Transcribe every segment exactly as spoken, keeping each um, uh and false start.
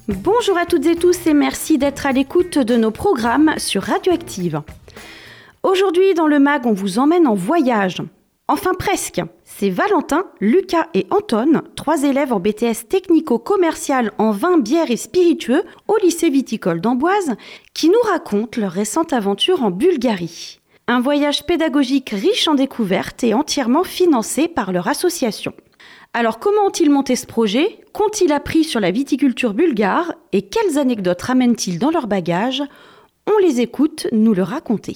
Bonjour à toutes et tous et merci d'être à l'écoute de nos programmes sur Radioactive. Aujourd'hui dans le mag, on vous emmène en voyage. Enfin presque. C'est Valentin, Lucas et Anton, trois élèves en B T S technico-commercial en vin, bière et spiritueux au lycée viticole d'Amboise, qui nous racontent leur récente aventure en Bulgarie. Un voyage pédagogique riche en découvertes et entièrement financé par leur association. Alors comment ont-ils monté ce projet ? Qu'ont-ils appris sur la viticulture bulgare ? Et quelles anecdotes ramènent-ils dans leur bagage ? On les écoute nous le raconter.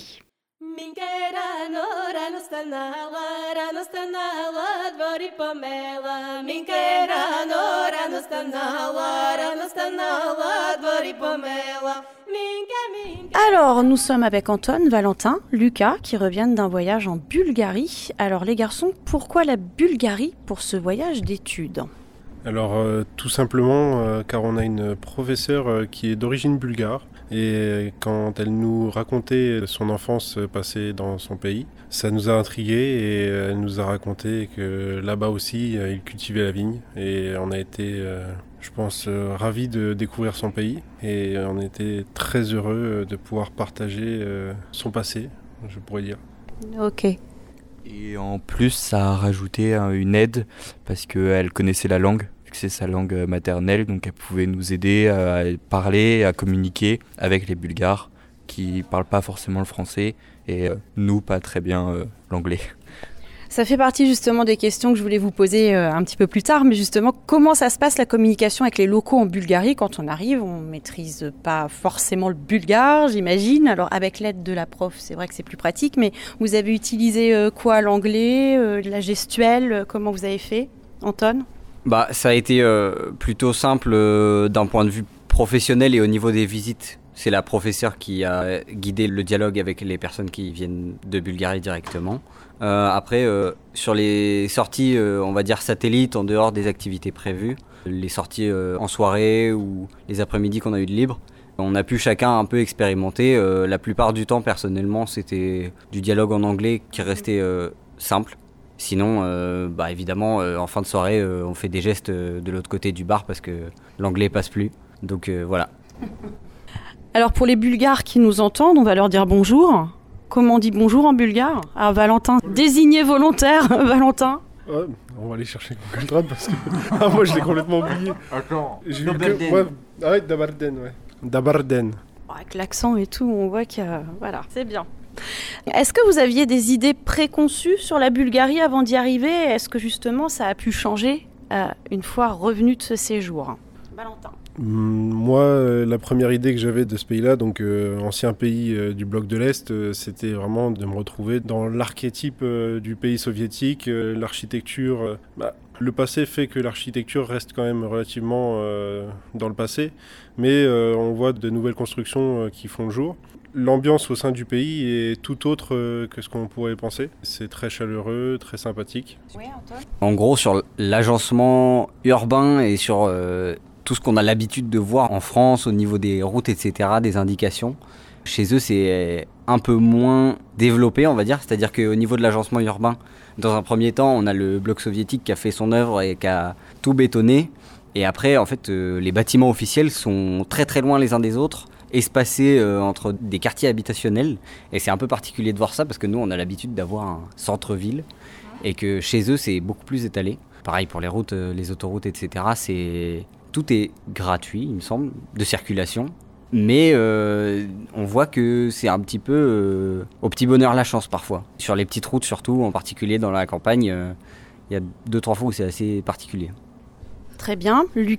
Alors, nous sommes avec Anton, Valentin, Lucas, qui reviennent d'un voyage en Bulgarie. Alors les garçons, pourquoi la Bulgarie pour ce voyage d'études ? Alors euh, tout simplement euh, car on a une professeure euh, qui est d'origine bulgare et quand elle nous racontait son enfance passée dans son pays, ça nous a intrigués et elle nous a raconté que là-bas aussi euh, ils cultivaient la vigne et on a été, euh, je pense, euh, ravis de découvrir son pays et on était très heureux de pouvoir partager euh, son passé, je pourrais dire. Ok. Et en plus, ça a rajouté une aide parce qu'elle connaissait la langue, vu que c'est sa langue maternelle, donc elle pouvait nous aider à parler, à communiquer avec les Bulgares qui ne parlent pas forcément le français et nous pas très bien euh, l'anglais. Ça fait partie justement des questions que je voulais vous poser euh, un petit peu plus tard, mais justement, comment ça se passe la communication avec les locaux en Bulgarie quand on arrive ? On ne maîtrise pas forcément le bulgare, j'imagine. Alors avec l'aide de la prof, c'est vrai que c'est plus pratique, mais vous avez utilisé euh, quoi ? L'anglais, euh, la gestuelle, euh, comment vous avez fait ? Anton ? Bah, ça a été euh, plutôt simple euh, d'un point de vue professionnel et au niveau des visites. C'est la professeure qui a guidé le dialogue avec les personnes qui viennent de Bulgarie directement. Euh, après, euh, sur les sorties, euh, on va dire satellites, en dehors des activités prévues, les sorties euh, en soirée ou les après-midi qu'on a eu de libre, on a pu chacun un peu expérimenter. Euh, la plupart du temps, personnellement, c'était du dialogue en anglais qui restait euh, simple. Sinon, euh, bah, évidemment, euh, en fin de soirée, euh, on fait des gestes euh, de l'autre côté du bar parce que l'anglais passe plus. Donc euh, voilà. Alors pour les Bulgares qui nous entendent, on va leur dire bonjour. Comment on dit bonjour en bulgare ? Ah, Valentin, désigné volontaire, Valentin. Ouais, on va aller chercher Google Trad parce que ah, moi je l'ai complètement oublié. Attends, J'ai eu que... ouais, ah ouais, Dabarden, ouais. Dabarden. Avec l'accent et tout, on voit que voilà, c'est bien. Est-ce que vous aviez des idées préconçues sur la Bulgarie avant d'y arriver ? Est-ce que justement ça a pu changer euh, une fois revenu de ce séjour ? Valentin. Moi, euh, la première idée que j'avais de ce pays-là, donc euh, ancien pays euh, du bloc de l'Est, euh, c'était vraiment de me retrouver dans l'archétype euh, du pays soviétique, euh, l'architecture. Euh, bah, le passé fait que l'architecture reste quand même relativement euh, dans le passé, mais euh, on voit de nouvelles constructions euh, qui font le jour. L'ambiance au sein du pays est tout autre euh, que ce qu'on pourrait penser. C'est très chaleureux, très sympathique. Oui, Antoine ? En gros, sur l'agencement urbain et sur euh, tout ce qu'on a l'habitude de voir en France au niveau des routes, et cetera, des indications, chez eux, c'est un peu moins développé, on va dire. C'est-à-dire qu'au niveau de l'agencement urbain, dans un premier temps, on a le bloc soviétique qui a fait son œuvre et qui a tout bétonné. Et après, en fait, euh, les bâtiments officiels sont très très loin les uns des autres, espacés euh, entre des quartiers habitationnels. Et c'est un peu particulier de voir ça parce que nous, on a l'habitude d'avoir un centre-ville et que chez eux, c'est beaucoup plus étalé. Pareil pour les routes, euh, les autoroutes, et cetera. C'est... Tout est gratuit, il me semble, de circulation. Mais euh, on voit que c'est un petit peu euh, au petit bonheur la chance parfois. Sur les petites routes surtout, en particulier dans la campagne, il euh, y a deux, trois fois où c'est assez particulier. Très bien. Lucas ?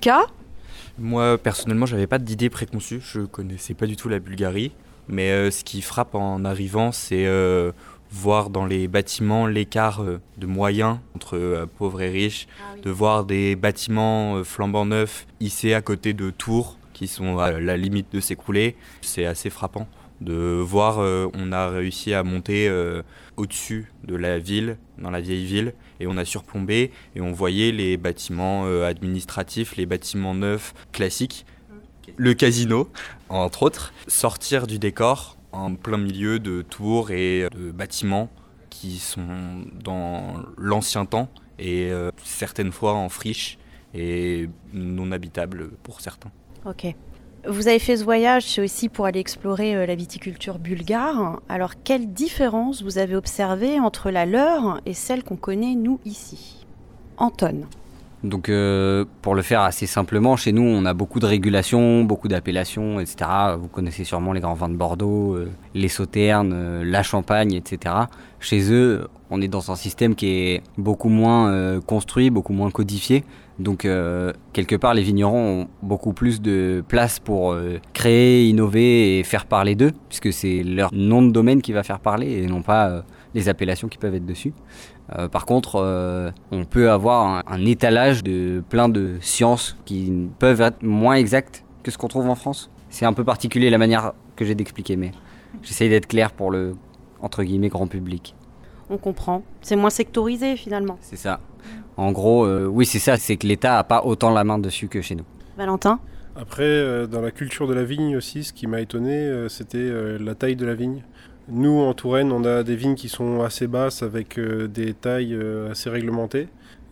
Moi, personnellement, j'avais pas d'idée préconçue. Je connaissais pas du tout la Bulgarie. Mais euh, ce qui frappe en arrivant, c'est euh, voir dans les bâtiments l'écart euh, de moyens entre euh, pauvres et riches, ah oui. De voir des bâtiments euh, flambant neufs hissés à côté de tours qui sont à la limite de s'écrouler. C'est assez frappant de voir, euh, on a réussi à monter euh, au-dessus de la ville, dans la vieille ville, et on a surplombé et on voyait les bâtiments euh, administratifs, les bâtiments neufs classiques, le casino, entre autres, sortir du décor en plein milieu de tours et de bâtiments qui sont dans l'ancien temps et euh, certaines fois en friche et non habitables pour certains. Ok. Vous avez fait ce voyage, c'est aussi pour aller explorer euh, la viticulture bulgare. Alors, quelle différence vous avez observée entre la leur et celle qu'on connaît, nous, ici ? Anton. Donc euh, pour le faire assez simplement, chez nous on a beaucoup de régulations, beaucoup d'appellations, et cetera. Vous connaissez sûrement les grands vins de Bordeaux, euh, les sauternes, euh, la Champagne, et cetera. Chez eux, on est dans un système qui est beaucoup moins euh, construit, beaucoup moins codifié. Donc euh, quelque part les vignerons ont beaucoup plus de place pour euh, créer, innover et faire parler d'eux, puisque c'est leur nom de domaine qui va faire parler et non pas euh, les appellations qui peuvent être dessus. Euh, par contre, euh, on peut avoir un, un étalage de plein de sciences qui peuvent être moins exactes que ce qu'on trouve en France. C'est un peu particulier la manière que j'ai d'expliquer, mais j'essaye d'être clair pour le, entre guillemets, grand public. On comprend. C'est moins sectorisé finalement. C'est ça. En gros, euh, oui, c'est ça, c'est que l'État n'a pas autant la main dessus que chez nous. Valentin ? Après, euh, dans la culture de la vigne aussi, ce qui m'a étonné, euh, c'était euh, la taille de la vigne. Nous, en Touraine, on a des vignes qui sont assez basses avec euh, des tailles euh, assez réglementées.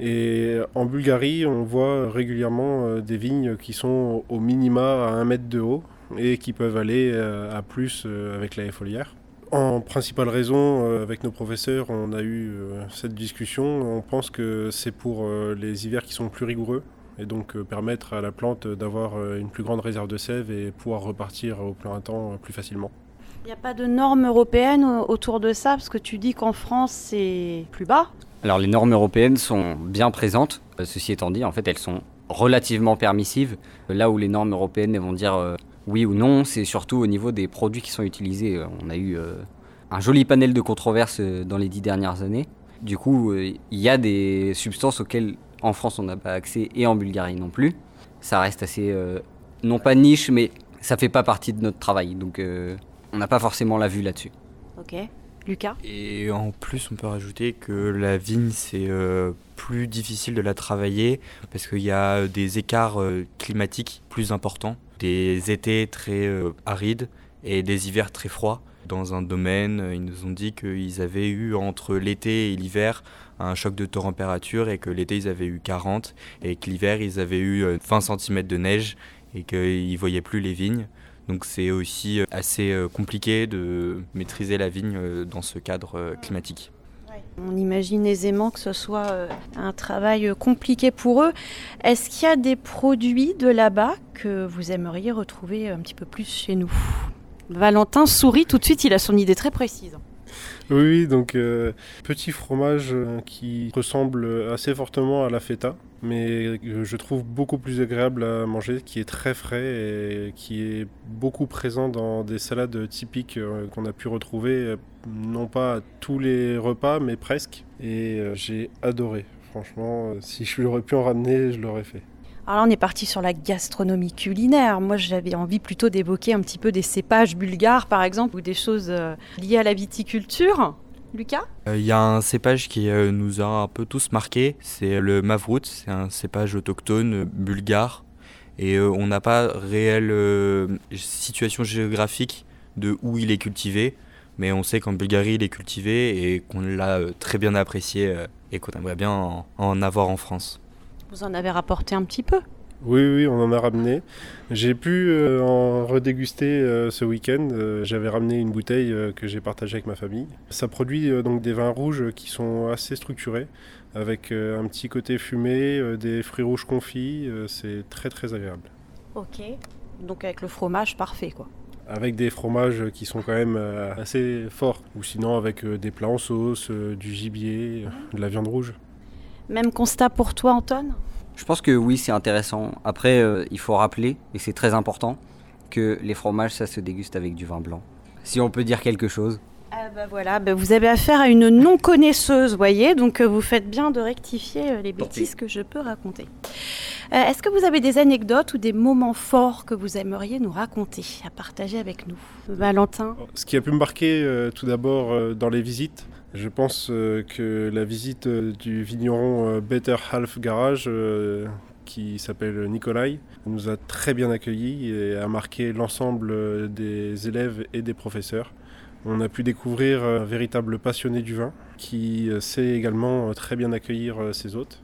Et en Bulgarie, on voit régulièrement euh, des vignes qui sont au minima à un mètre de haut et qui peuvent aller euh, à plus euh, avec la haie foliaire. En principale raison, euh, avec nos professeurs, on a eu euh, cette discussion. On pense que c'est pour euh, les hivers qui sont plus rigoureux et donc euh, permettre à la plante d'avoir euh, une plus grande réserve de sève et pouvoir repartir au printemps euh, plus facilement. Il n'y a pas de normes européennes autour de ça, parce que tu dis qu'en France, c'est plus bas. Alors les normes européennes sont bien présentes. Euh, ceci étant dit, en fait, elles sont relativement permissives. Là où les normes européennes elles vont dire euh, oui ou non, c'est surtout au niveau des produits qui sont utilisés. Euh, on a eu euh, un joli panel de controverses euh, dans les dix dernières années. Du coup, il euh, y a des substances auxquelles en France on n'a pas accès et en Bulgarie non plus. Ça reste assez, euh, non pas niche, mais ça fait pas partie de notre travail. Donc euh, on n'a pas forcément la vue là-dessus. Ok. Lucas ? Et en plus, on peut rajouter que la vigne, c'est euh, plus difficile de la travailler parce qu'il y a des écarts euh, climatiques plus importants, des étés très euh, arides et des hivers très froids. Dans un domaine, ils nous ont dit qu'ils avaient eu entre l'été et l'hiver un choc de température et que l'été, ils avaient eu quarante et que l'hiver, ils avaient eu vingt centimètres de neige et qu'ils ne voyaient plus les vignes. Donc c'est aussi assez compliqué de maîtriser la vigne dans ce cadre climatique. On imagine aisément que ce soit un travail compliqué pour eux. Est-ce qu'il y a des produits de là-bas que vous aimeriez retrouver un petit peu plus chez nous ? Valentin sourit tout de suite, il a son idée très précise. Oui, donc euh, petit fromage euh, qui ressemble assez fortement à la feta, mais que je trouve beaucoup plus agréable à manger, qui est très frais et qui est beaucoup présent dans des salades typiques euh, qu'on a pu retrouver, euh, non pas à tous les repas, mais presque. Et euh, j'ai adoré, franchement, euh, si je l'aurais pu en ramener, je l'aurais fait. Alors là, on est parti sur la gastronomie culinaire. Moi, j'avais envie plutôt d'évoquer un petit peu des cépages bulgares, par exemple, ou des choses euh, liées à la viticulture. Lucas ? Il euh, y a un cépage qui euh, nous a un peu tous marqués, c'est le Mavrut, c'est un cépage autochtone euh, bulgare. Et euh, on n'a pas réelle euh, situation géographique de où il est cultivé, mais on sait qu'en Bulgarie, il est cultivé et qu'on l'a euh, très bien apprécié euh, et qu'on aimerait bien en, en avoir en France. Vous en avez rapporté un petit peu ? Oui, oui, on en a ramené. J'ai pu euh, en redéguster euh, ce week-end. Euh, j'avais ramené une bouteille euh, que j'ai partagée avec ma famille. Ça produit euh, donc des vins rouges qui sont assez structurés, avec euh, un petit côté fumé, euh, des fruits rouges confits. Euh, c'est très très agréable. Ok, donc avec le fromage, parfait quoi. Avec des fromages qui sont quand même euh, assez forts, ou sinon avec euh, des plats en sauce, euh, du gibier, euh, de la viande rouge. Même constat pour toi, Anton ? Je pense que oui, c'est intéressant. Après, euh, il faut rappeler, et c'est très important, que les fromages, ça se déguste avec du vin blanc. Si on peut dire quelque chose. Ah bah voilà, bah vous avez affaire à une non-connaisseuse, voyez, donc euh, vous faites bien de rectifier euh, les bêtises que je peux raconter. Euh, est-ce que vous avez des anecdotes ou des moments forts que vous aimeriez nous raconter, à partager avec nous ? Valentin ? Ce qui a pu me marquer euh, tout d'abord euh, dans les visites, je pense euh, que la visite euh, du vigneron euh, Better Half Garage, euh, qui s'appelle Nikolai, nous a très bien accueillis et a marqué l'ensemble euh, des élèves et des professeurs. On a pu découvrir un véritable passionné du vin qui euh, sait également euh, très bien accueillir euh, ses hôtes.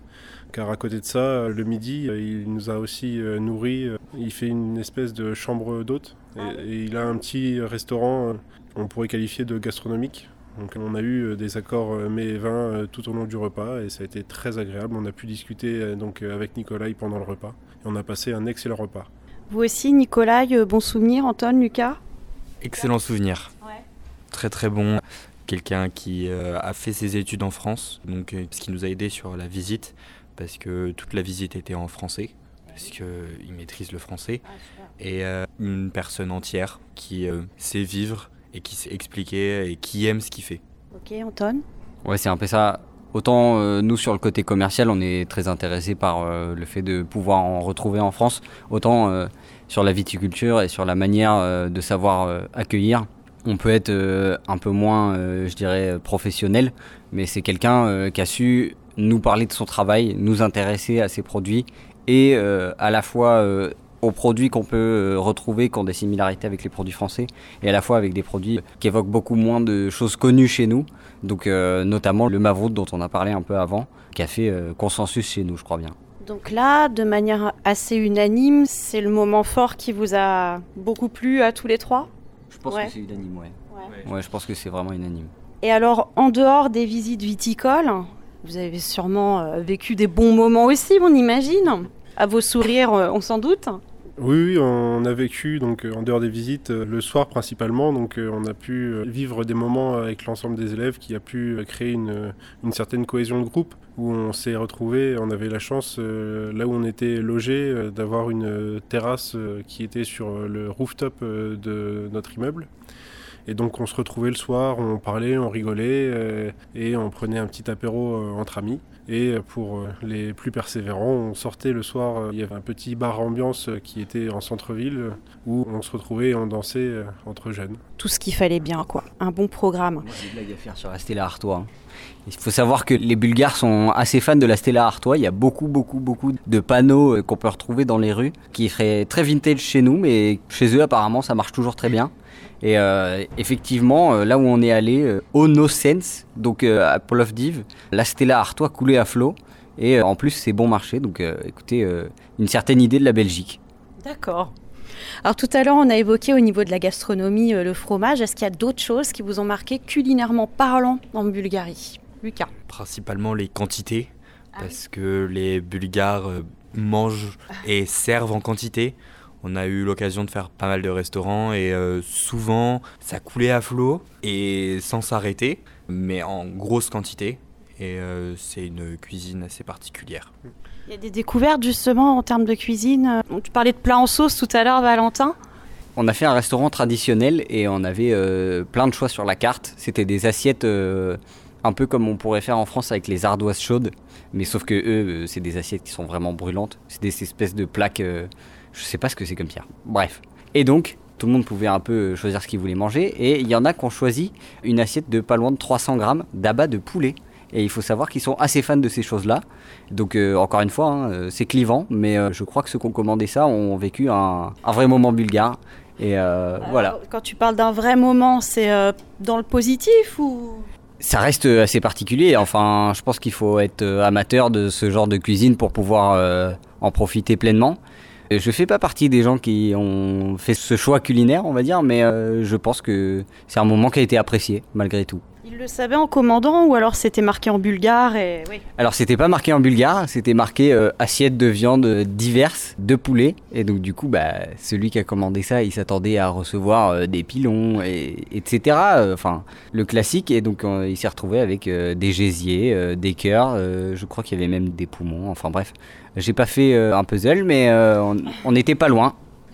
car à côté de ça, le midi, il nous a aussi nourris. Il fait une espèce de chambre d'hôte et, et il a un petit restaurant, on pourrait qualifier de gastronomique. Donc on a eu des accords mets et vins tout au long du repas et ça a été très agréable. On a pu discuter donc avec Nicolas pendant le repas et on a passé un excellent repas. Vous aussi, Nicolas, bon souvenir, Antoine, Lucas ? Excellent souvenir. Ouais. Très très bon. Quelqu'un qui euh, a fait ses études en France, donc euh, ce qui nous a aidé sur la visite, parce que toute la visite était en français, parce qu'il maîtrise le français, Ah, et euh, une personne entière qui euh, sait vivre et qui sait expliquer et qui aime ce qu'il fait. Ok, Antoine ? Ouais, c'est un peu ça. Autant euh, nous, sur le côté commercial, on est très intéressés par euh, le fait de pouvoir en retrouver en France, autant euh, sur la viticulture et sur la manière euh, de savoir euh, accueillir. On peut être euh, un peu moins, euh, je dirais, professionnel, mais c'est quelqu'un euh, qui a su nous parler de son travail, nous intéresser à ses produits et euh, à la fois euh, aux produits qu'on peut euh, retrouver, qui ont des similarités avec les produits français, et à la fois avec des produits qui évoquent beaucoup moins de choses connues chez nous, donc euh, notamment le Mavrout dont on a parlé un peu avant, qui a fait euh, consensus chez nous, je crois bien. Donc là, de manière assez unanime, c'est le moment fort qui vous a beaucoup plu à tous les trois ? Je pense Ouais. que c'est unanime, ouais. Ouais. Ouais, je pense que c'est vraiment unanime. Et alors, en dehors des visites viticoles, vous avez sûrement euh, vécu des bons moments aussi, on imagine. À vos sourires, euh, on s'en doute. Oui, oui, on a vécu donc en dehors des visites le soir principalement, donc on a pu vivre des moments avec l'ensemble des élèves qui a pu créer une, une certaine cohésion de groupe où on s'est retrouvés. On avait la chance là où on était logé d'avoir une terrasse qui était sur le rooftop de notre immeuble. Et donc on se retrouvait le soir, on parlait, on rigolait euh, et on prenait un petit apéro euh, entre amis. Et pour euh, les plus persévérants, on sortait le soir, euh, il y avait un petit bar ambiance euh, qui était en centre-ville euh, où on se retrouvait et on dansait euh, entre jeunes. Tout ce qu'il fallait bien, quoi. Un bon programme. Moi, j'ai des blagues à faire sur la Stella Artois. Il faut savoir que les Bulgares sont assez fans de la Stella Artois. Il y a beaucoup, beaucoup, beaucoup de panneaux qu'on peut retrouver dans les rues qui seraient très vintage chez nous, mais chez eux, apparemment, ça marche toujours très bien. Et euh, effectivement, euh, là où on est allé, euh, au No Sense, donc euh, à Plovdiv, la Stella Artois coulait à flot. Et euh, en plus, c'est bon marché. Donc euh, écoutez, euh, une certaine idée de la Belgique. D'accord. Alors tout à l'heure, on a évoqué au niveau de la gastronomie euh, le fromage. Est-ce qu'il y a d'autres choses qui vous ont marqué culinairement parlant en Bulgarie ? Lucas ? Principalement les quantités, parce que les Bulgares euh, mangent et servent en quantité. On a eu l'occasion de faire pas mal de restaurants et euh, souvent ça coulait à flot et sans s'arrêter, mais en grosse quantité. Et euh, c'est une cuisine assez particulière. Il y a des découvertes justement en termes de cuisine. Tu parlais de plats en sauce tout à l'heure, Valentin. On a fait un restaurant traditionnel et on avait euh, plein de choix sur la carte. C'était des assiettes euh, un peu comme on pourrait faire en France avec les ardoises chaudes, mais sauf que eux, c'est des assiettes qui sont vraiment brûlantes. C'est des espèces de plaques... Euh, Je sais pas ce que c'est comme pierre. Bref. Et donc, tout le monde pouvait un peu choisir ce qu'il voulait manger. Et il y en a qui ont choisi une assiette de pas loin de trois cents grammes d'abat de poulet. Et il faut savoir qu'ils sont assez fans de ces choses-là. Donc, euh, encore une fois, hein, c'est clivant. Mais euh, je crois que ceux qui ont commandé ça ont vécu un, un vrai moment bulgare. Et euh, Alors, voilà. Quand tu parles d'un vrai moment, c'est euh, dans le positif ou... Ça reste assez particulier. Enfin, je pense qu'il faut être amateur de ce genre de cuisine pour pouvoir euh, en profiter pleinement. Je fais pas partie des gens qui ont fait ce choix culinaire, on va dire, mais euh, je pense que c'est un moment qui a été apprécié, malgré tout. Ils le savaient en commandant ou alors c'était marqué en bulgare et... Oui. Alors, c'était pas marqué en bulgare, c'était marqué euh, assiette de viande diverses, de poulet. Et donc, du coup, bah, celui qui a commandé ça, il s'attendait à recevoir euh, des pilons, et, etc. Enfin, euh, le classique. Et donc, euh, il s'est retrouvé avec euh, des gésiers, euh, des cœurs. Euh, je crois qu'il y avait même des poumons. Enfin, bref. J'ai pas fait euh, un puzzle, mais euh, on, on était pas loin.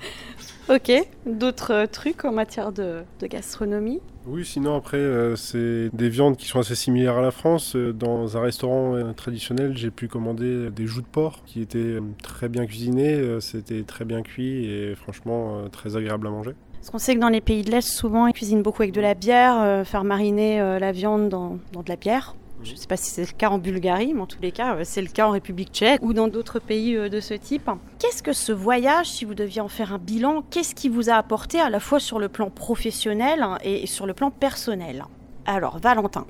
Ok. D'autres euh, trucs en matière de, de gastronomie ? Oui, sinon après, euh, c'est des viandes qui sont assez similaires à la France. Euh, dans un restaurant euh, traditionnel, j'ai pu commander des joues de porc qui étaient euh, très bien cuisinées, euh, c'était très bien cuit et franchement euh, très agréable à manger. Parce qu'on sait que dans les pays de l'Est, souvent, ils cuisinent beaucoup avec de la bière, euh, faire mariner euh, la viande dans, dans de la bière. Je ne sais pas si c'est le cas en Bulgarie, mais en tous les cas, c'est le cas en République tchèque ou dans d'autres pays de ce type. Qu'est-ce que ce voyage, si vous deviez en faire un bilan, qu'est-ce qui vous a apporté à la fois sur le plan professionnel et sur le plan personnel ? Alors, Valentin.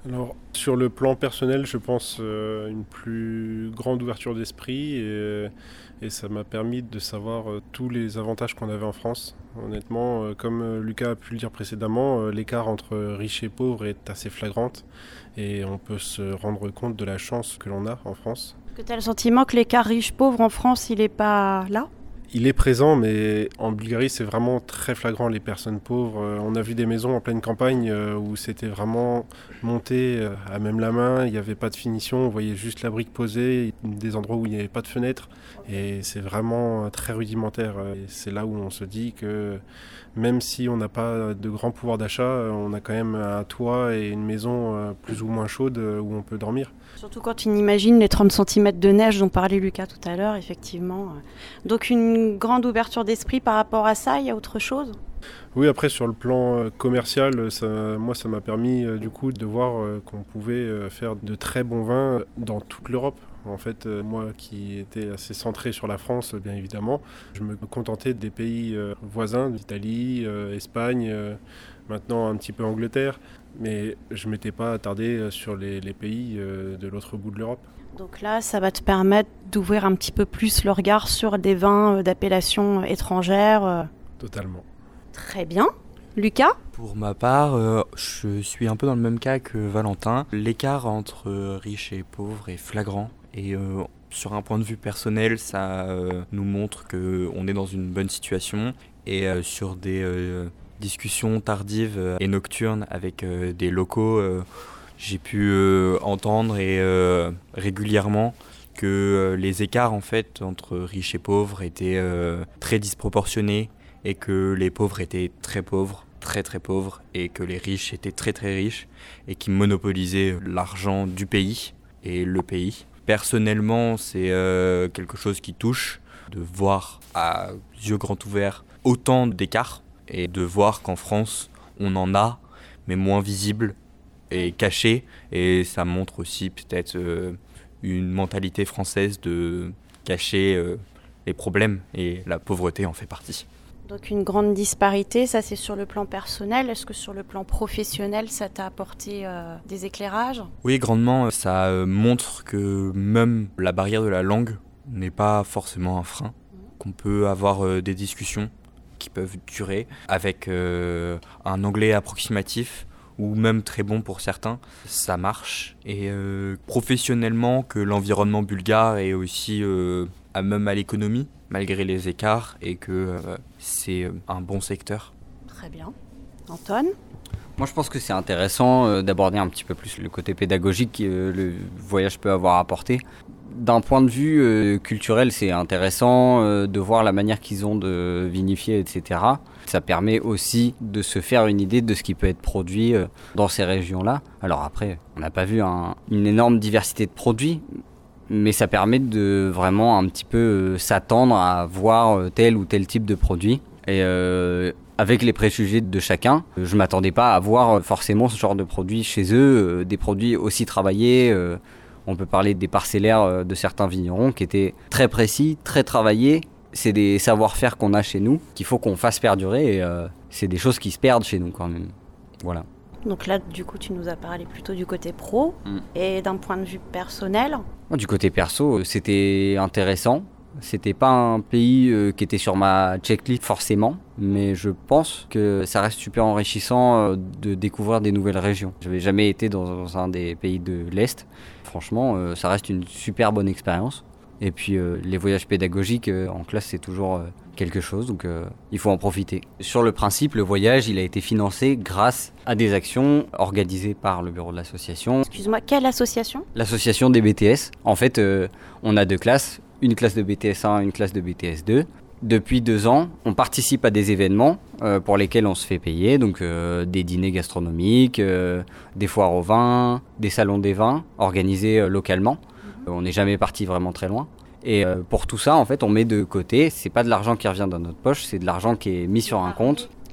Alors, sur le plan personnel, je pense euh, une plus grande ouverture d'esprit et, et ça m'a permis de savoir euh, tous les avantages qu'on avait en France. Honnêtement, euh, comme euh, Lucas a pu le dire précédemment, euh, l'écart entre riches et pauvres est assez flagrante et on peut se rendre compte de la chance que l'on a en France. Est-ce que tu as le sentiment que l'écart riche-pauvre en France, il n'est pas là ? Il est présent, mais en Bulgarie, c'est vraiment très flagrant, les personnes pauvres. Euh, on a vu des maisons en pleine campagne euh, où c'était vraiment monté euh, à même la main. Il n'y avait pas de finition, on voyait juste la brique posée, des endroits où il n'y avait pas de fenêtre. Et c'est vraiment très rudimentaire. Et c'est là où on se dit que même si on n'a pas de grand pouvoir d'achat, on a quand même un toit et une maison euh, plus ou moins chaude euh, où on peut dormir. Surtout quand on imagine les trente centimètres de neige dont parlait Lucas tout à l'heure, effectivement. Donc une grande ouverture d'esprit par rapport à ça, il y a autre chose ? Oui, après sur le plan commercial, ça, moi ça m'a permis euh, du coup de voir euh, qu'on pouvait euh, faire de très bons vins dans toute l'Europe. En fait, euh, moi qui étais assez centré sur la France, bien évidemment, je me contentais des pays euh, voisins, d'Italie, euh, Espagne, euh, maintenant un petit peu Angleterre, mais je ne m'étais pas attardé sur les, les pays euh, de l'autre bout de l'Europe. Donc là, ça va te permettre d'ouvrir un petit peu plus le regard sur des vins d'appellation étrangère. Totalement. Très bien. Lucas ? Pour ma part, euh, je suis un peu dans le même cas que Valentin. L'écart entre euh, riches et pauvres est flagrant. Et euh, sur un point de vue personnel, ça euh, nous montre qu'on est dans une bonne situation. Et euh, sur des euh, discussions tardives et nocturnes avec euh, des locaux, euh, j'ai pu euh, entendre et euh, régulièrement que euh, les écarts en fait entre riches et pauvres étaient euh, très disproportionnés et que les pauvres étaient très pauvres, très très pauvres, et que les riches étaient très très riches et qui monopolisaient l'argent du pays et le pays. Personnellement, c'est euh, quelque chose qui touche, de voir à yeux grands ouverts autant d'écarts et de voir qu'en France, on en a, mais moins visible et caché. Et ça montre aussi peut-être euh, une mentalité française de cacher euh, les problèmes, et la pauvreté en fait partie. Donc une grande disparité, ça c'est sur le plan personnel. Est-ce que sur le plan professionnel, ça t'a apporté euh, des éclairages ? Oui, grandement, ça euh, montre que même la barrière de la langue n'est pas forcément un frein, qu'on peut avoir euh, des discussions qui peuvent durer avec euh, un anglais approximatif ou même très bon pour certains, ça marche. Et euh, professionnellement, que l'environnement bulgare est aussi euh, à même à l'économie, malgré les écarts, et que euh, c'est un bon secteur. Très bien. Antoine ? Moi, je pense que c'est intéressant euh, d'aborder un petit peu plus le côté pédagogique que euh, le voyage peut avoir apporté. D'un point de vue euh, culturel, c'est intéressant euh, de voir la manière qu'ils ont de vinifier, et cetera. Ça permet aussi de se faire une idée de ce qui peut être produit euh, dans ces régions-là. Alors après, on n'a pas vu un, une énorme diversité de produits, mais ça permet de vraiment un petit peu euh, s'attendre à voir euh, tel ou tel type de produit. Et euh, avec les préjugés de chacun, euh, je ne m'attendais pas à voir forcément ce genre de produits chez eux, euh, des produits aussi travaillés. Euh, on peut parler des parcellaires euh, de certains vignerons qui étaient très précis, très travaillés. C'est des savoir-faire qu'on a chez nous, qu'il faut qu'on fasse perdurer. Et euh, c'est des choses qui se perdent chez nous quand même. Voilà. Donc là, du coup, tu nous as parlé plutôt du côté pro. Mm. Et d'un point de vue personnel ? Du côté perso, c'était intéressant. C'était pas un pays euh, qui était sur ma checklist forcément, mais je pense que ça reste super enrichissant euh, de découvrir des nouvelles régions. Je n'avais jamais été dans un des pays de l'Est. Franchement, euh, ça reste une super bonne expérience. Et puis euh, les voyages pédagogiques euh, en classe, c'est toujours euh, quelque chose, donc euh, il faut en profiter. Sur le principe, le voyage, il a été financé grâce à des actions organisées par le bureau de l'association. Excuse-moi, quelle association ? L'association des B T S. En fait, euh, on a deux classes, une classe de B T S un, une classe de B T S deux. Depuis deux ans, on participe à des événements euh, pour lesquels on se fait payer, donc euh, des dîners gastronomiques, euh, des foires au vin, des salons des vins organisés euh, localement. Euh, on n'est jamais parti vraiment très loin. Et euh, pour tout ça, en fait, on met de côté. C'est pas de l'argent qui revient dans notre poche, c'est de l'argent qui est mis sur un compte.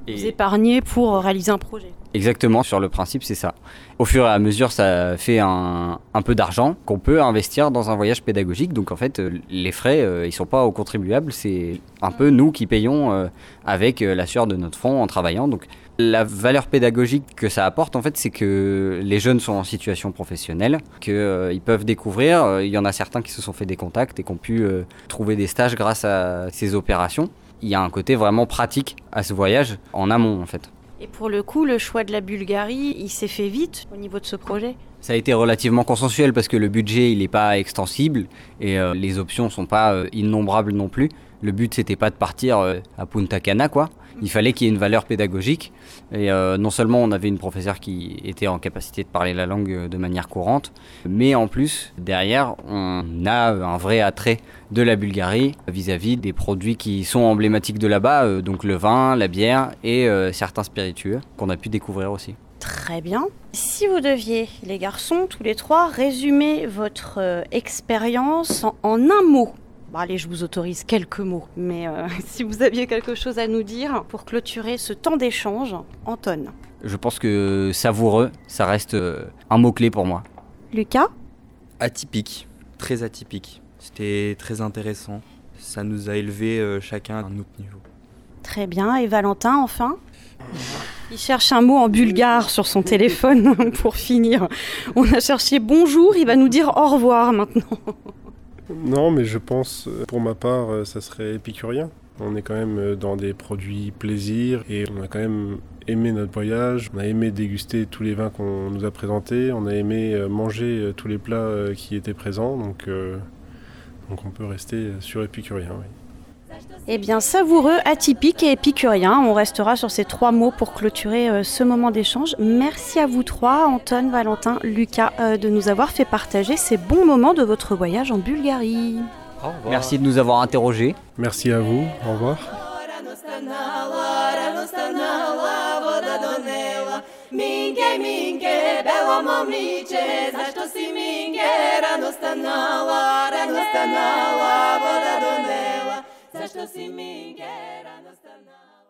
Et... Vous épargnez pour réaliser un projet. Exactement, sur le principe, c'est ça. Au fur et à mesure, ça fait un, un peu d'argent qu'on peut investir dans un voyage pédagogique. Donc en fait, les frais, euh, ils ne sont pas aux contribuables, c'est un peu nous qui payons euh, avec la sueur de notre front en travaillant. Donc la valeur pédagogique que ça apporte, en fait, c'est que les jeunes sont en situation professionnelle, qu'ils euh, peuvent découvrir. Euh, il y en a certains qui se sont fait des contacts et qui ont pu euh, trouver des stages grâce à ces opérations. Il y a un côté vraiment pratique à ce voyage, en amont en fait. Et pour le coup, le choix de la Bulgarie, il s'est fait vite au niveau de ce projet ? Ça a été relativement consensuel parce que le budget, il n'est pas extensible et euh, les options ne sont pas euh, innombrables non plus. Le but, c'était pas de partir euh, à Punta Cana, quoi. Il fallait qu'il y ait une valeur pédagogique. Et euh, non seulement on avait une professeure qui était en capacité de parler la langue de manière courante, mais en plus, derrière, on a un vrai attrait de la Bulgarie vis-à-vis des produits qui sont emblématiques de là-bas, euh, donc le vin, la bière et euh, certains spiritueux qu'on a pu découvrir aussi. Très bien. Si vous deviez, les garçons, tous les trois, résumer votre euh, expérience en, en un mot. Bon, allez, je vous autorise quelques mots, mais euh, si vous aviez quelque chose à nous dire pour clôturer ce temps d'échange, Anton. Je pense que savoureux, ça reste euh, un mot-clé pour moi. Lucas ? Atypique, très atypique. C'était très intéressant. Ça nous a élevés euh, chacun à un autre niveau. Très bien. Et Valentin, enfin ? Il cherche un mot en bulgare sur son téléphone pour finir. On a cherché bonjour, il va nous dire au revoir maintenant. Non, mais je pense, pour ma part, ça serait épicurien. On est quand même dans des produits plaisir et on a quand même aimé notre voyage. On a aimé déguster tous les vins qu'on nous a présentés. On a aimé manger tous les plats qui étaient présents. Donc, euh, donc on peut rester sur épicurien, oui. Eh bien, savoureux, atypique et épicurien. On restera sur ces trois mots pour clôturer euh, ce moment d'échange. Merci à vous trois, Anton, Valentin, Lucas, euh, de nous avoir fait partager ces bons moments de votre voyage en Bulgarie. Au revoir. Merci de nous avoir interrogés. Merci à vous. Au revoir. Zašto si mi, Gera, nostana?